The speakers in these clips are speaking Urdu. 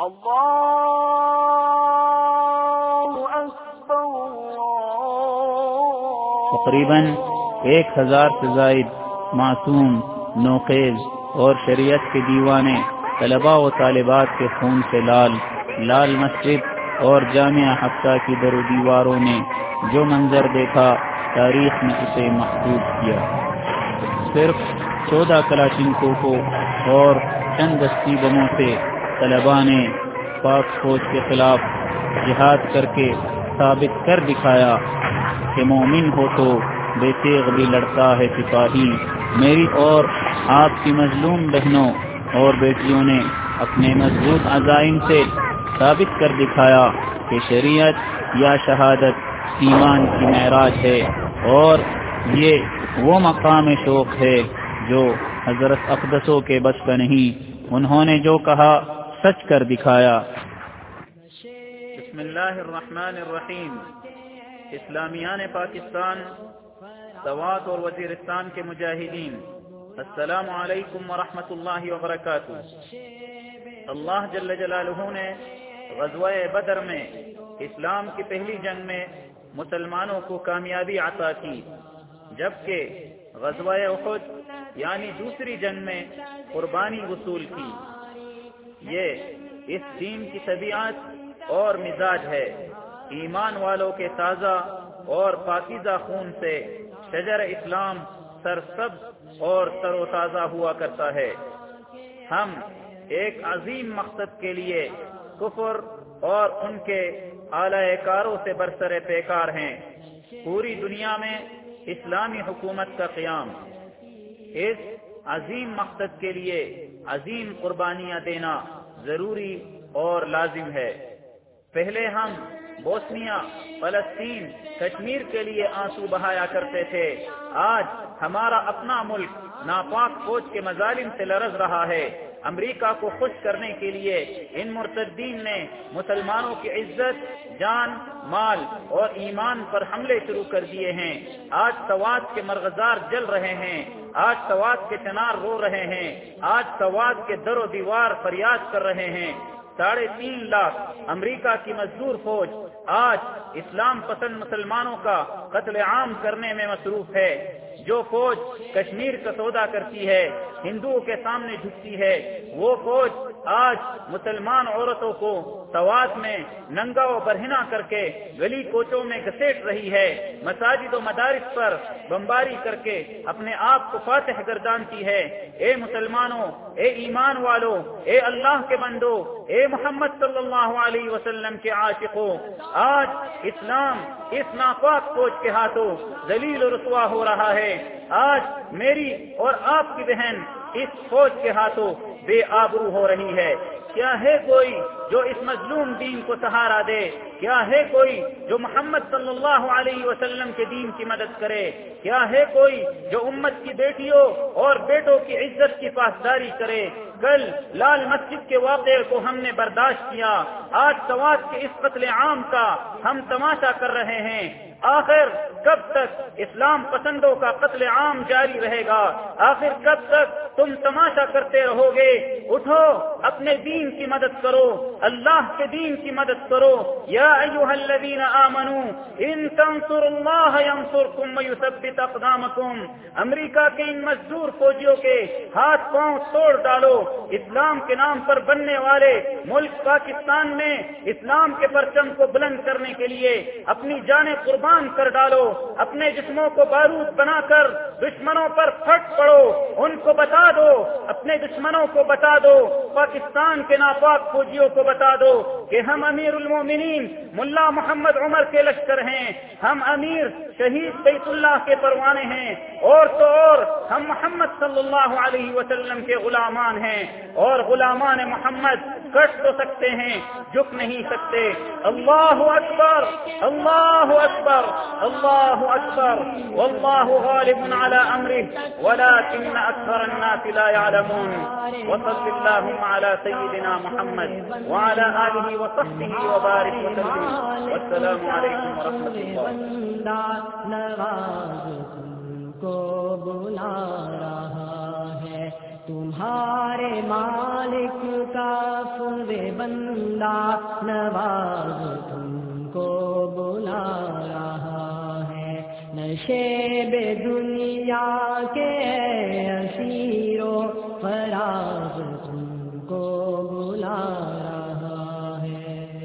تقریباً 1000 سے زائد معصوم، نوخیز اور شریعت کے دیوانے طلباء و طالبات کے خون سے لال مسجد اور جامعہ حفصہ کی در و دیواروں نے جو منظر دیکھا، تاریخ نے اسے محفوظ کیا۔ صرف 14 کلاشنکوفوں اور چند دستی بموں سے طلباء نے پاک فوج کے خلاف جہاد کر کے ثابت کر دکھایا کہ مومن ہو تو بے تیغ بھی لڑتا ہے سپاہی۔ میری اور آپ کی مظلوم بہنوں اور بیٹیوں نے اپنے مضبوط عزائم سے ثابت کر دکھایا کہ شریعت یا شہادت ایمان کی معراج ہے، اور یہ وہ مقام شوق ہے جو حضرت اقدسوں کے بس کا نہیں۔ انہوں نے جو کہا سچ کر دکھایا۔ بسم اللہ الرحمن الرحیم۔ اسلامیان پاکستان، سوات اور وزیرستان کے مجاہدین، السلام علیکم ورحمۃ اللہ وبرکاتہ۔ اللہ جل جلالہ نے غزوہ بدر میں اسلام کی پہلی جنگ میں مسلمانوں کو کامیابی عطا کی، جبکہ غزوہ احد یعنی دوسری جنگ میں قربانی وصول کی۔ یہ اس دین کی طبیعت اور مزاج ہے۔ ایمان والوں کے تازہ اور پاکیزہ خون سے شجر اسلام سرسبز اور تر و تازہ ہوا کرتا ہے۔ ہم ایک عظیم مقصد کے لیے کفر اور ان کے اعلی کاروں سے برسر پیکار ہیں، پوری دنیا میں اسلامی حکومت کا قیام۔ اس عظیم مقصد کے لیے عظیم قربانیاں دینا ضروری اور لازم ہے۔ پہلے ہم بوسنیا، فلسطین، کشمیر کے لیے آنسو بہایا کرتے تھے۔ آج ہمارا اپنا ملک ناپاک فوج کے مظالم سے لرز رہا ہے۔ امریکہ کو خوش کرنے کے لیے ان مرتدین نے مسلمانوں کی عزت، جان، مال اور ایمان پر حملے شروع کر دیے ہیں۔ آج سوات کے مرغزار جل رہے ہیں، آج سوات کے چنار رو رہے ہیں، آج سوات کے در و دیوار فریاد کر رہے ہیں۔ 3.5 لاکھ امریکہ کی مزدور فوج آج اسلام پسند مسلمانوں کا قتل عام کرنے میں مصروف ہے۔ جو فوج کشمیر کا سودا کرتی ہے، ہندوؤں کے سامنے جھکتی ہے، وہ فوج آج مسلمان عورتوں کو سوات میں ننگا و برہنہ کر کے گلی کوچوں میں گھسیٹ رہی ہے، مساجد و مدارس پر بمباری کر کے اپنے آپ کو فاتح گردانتی ہے۔ اے مسلمانوں، اے ایمان والوں، اے اللہ کے بندو، اے محمد صلی اللہ علیہ وسلم کے عاشقوں، آج اسلام اس ناپاک فوج کے ہاتھوں ذلیل و رسوا ہو رہا ہے۔ آج میری اور آپ کی بہن اس فوج کے ہاتھوں بے آبرو ہو رہی ہے۔ کیا ہے کوئی جو اس مظلوم دین کو سہارا دے؟ کیا ہے کوئی جو محمد صلی اللہ علیہ وسلم کے دین کی مدد کرے؟ کیا ہے کوئی جو امت کی بیٹیوں اور بیٹوں کی عزت کی پاسداری کرے؟ کل لال مسجد کے واقعے کو ہم نے برداشت کیا، آج سوات کے اس قتل عام کا ہم تماشا کر رہے ہیں۔ آخر کب تک اسلام پسندوں کا قتل عام جاری رہے گا؟ آخر کب تک تم تماشا کرتے رہو گے؟ اٹھو، اپنے دین کی مدد کرو، اللہ کے دین کی مدد کرو۔ یا ایھا الذین آمنوا ان تنصروا اللہ ینصرکم ویثبت اقدامکم۔ امریکہ کے ان مزدور فوجیوں کے ہاتھ پاؤں توڑ ڈالو۔ اسلام کے نام پر بننے والے ملک پاکستان میں اسلام کے پرچم کو بلند کرنے کے لیے اپنی جانیں قربان کر ڈالو، اپنے جسموں کو بارود بنا کر دشمنوں پر پھٹ پڑو۔ ان کو بتا دو، اپنے دشمنوں کو بتا دو، پاکستان کے ناپاک فوجیوں کو بتا دو کہ ہم امیر المومنین ملا محمد عمر کے لشکر ہیں، ہم امیر شہید بیت اللہ کے پروانے ہیں، اور تو اور ہم محمد صلی اللہ علیہ وسلم کے غلامان ہیں، اور غلامان محمد کٹ تو سکتے ہیں، جھک نہیں سکتے۔ اللہ اکبر، اللہ اکبر، اللہ اکبر، واللہ غالب علی امرہ ولکن اکثر الناس لا يعلمون۔ وصل اللہم علی سیدنا محمد وعلی آلہ وصحبہ وبارک وسلم، والسلام علیکم ورحمۃ اللہ۔ کو بلا رہا ہے تمہارے مالک کا سن بندہ نواز تم کو بلا رہا ہے، نشیب دنیا کے اسیر و فراز تم کو بلا رہا ہے۔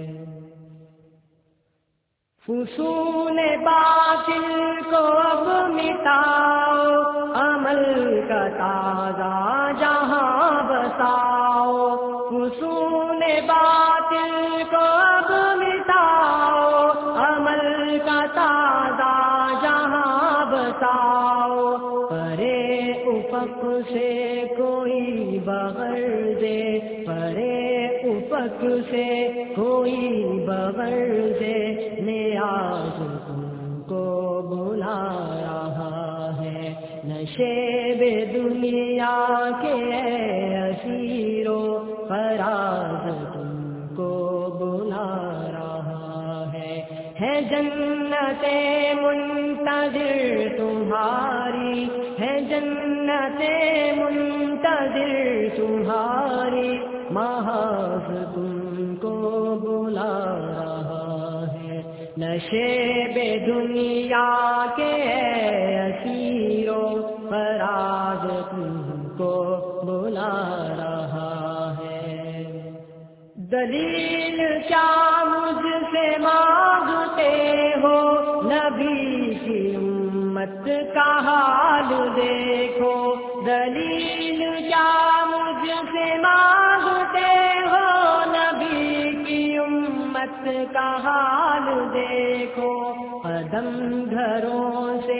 فصول باطل کو اب مٹاؤ، عمل کا تازہ جہاں بساؤ، فصول باطل کو اب مٹاؤ، عمل کا تازہ جہاں بساؤ، پرے افق سے کوئی بغیر دے، پرے افق سے کوئی بغیر دے، نیاز تم کو بلا رہا ہے، نشیب دنیا کے اسیر و فراز تم کو بلا رہا ہے جنت منتظر تمہاری، ہے جنت منتظر تمہاری، محاذ تم کو بلا رہا ہے، نشیب دنیا کے اسیر و فراز تم کو بلا رہا ہے۔ دلیل کیا مجھ سے مانگتے ہو، نبی کی امت کا حال دیکھو، دلیل کیا مجھ سے مانگتے ہو، نبی کی امت کا حال دیکھو، قدم گھروں سے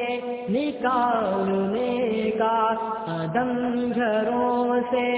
نکالنے کا، قدم گھروں سے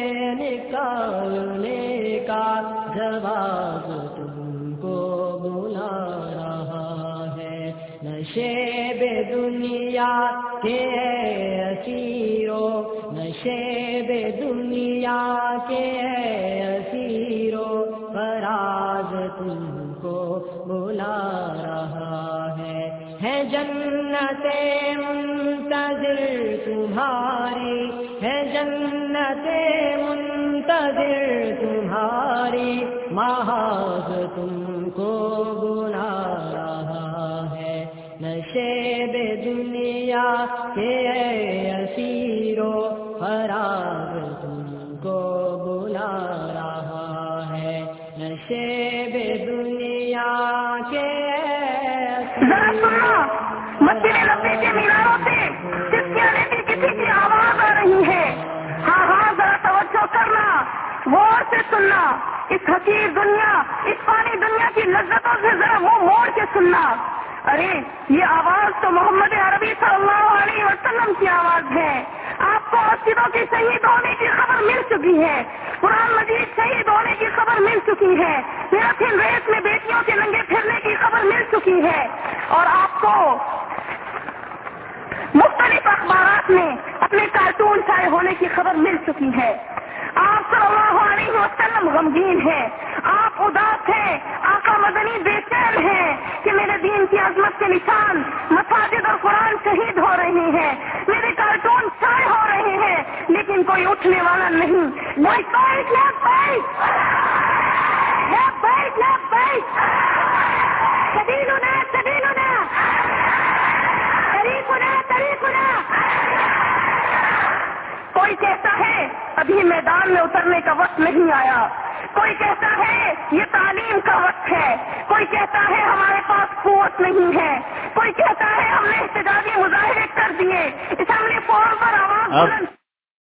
نکالنے کا، جواب تم کو بلا رہا ہے، نشیب دنیا کے اسیر و، نشیب دنیا کے اسیر و فراز تم کو بلا رہا ہے جنت منتظر تمہاری، ہے جنت منتظر تمہاری، محاذ تم کو بلا رہا ہے، نشیب دنیا کے اسیر و فراز تم کو بلا رہا ہے، نشیب دنیا کے مسجد نبی کے میناروں سے کرسچینٹی کی پیچھے آواز آ رہی ہے، ہاں ہاں ذرا توجہ کرنا، غور سے سننا، اس حقیر دنیا، اس فانی دنیا کی لذتوں سے ذرا منہ موڑ کے سننا۔ ارے یہ آواز تو محمد عربی صلی اللہ علیہ وسلم کی آواز ہے۔ آپ کو مسجدوں کی شہید ہونے کی خبر مل چکی ہے، قرآن مجید شہید ہونے کی خبر مل چکی ہے، میراتھن ریس میں بیٹیوں کے ننگے پھرنے کی خبر مل چکی ہے، اور آپ کو مختلف اخبارات میں اپنے کارٹون شائع ہونے کی خبر مل چکی ہے۔ آپ صلی اللہ علیہ وسلم غمگین ہیں، آپ اداس ہیں، آقا مدنی بے چین ہیں کہ میرے دین کی عظمت کے نشان مساجد اور قرآن شہید ہو رہے ہیں، میرے کارٹون شائع ہو رہے ہیں، لیکن کوئی اٹھنے والا نہیں، کوئی کوئی کہتا ہے ابھی میدان میں اترنے کا وقت نہیں آیا، کوئی کہتا ہے یہ تعلیم کا وقت ہے، کوئی کہتا ہے ہمارے پاس قوت نہیں ہے، کوئی کہتا ہے ہم نے احتجاجی مظاہرے کر دیے، اسمبلی فلور پر آواز بلند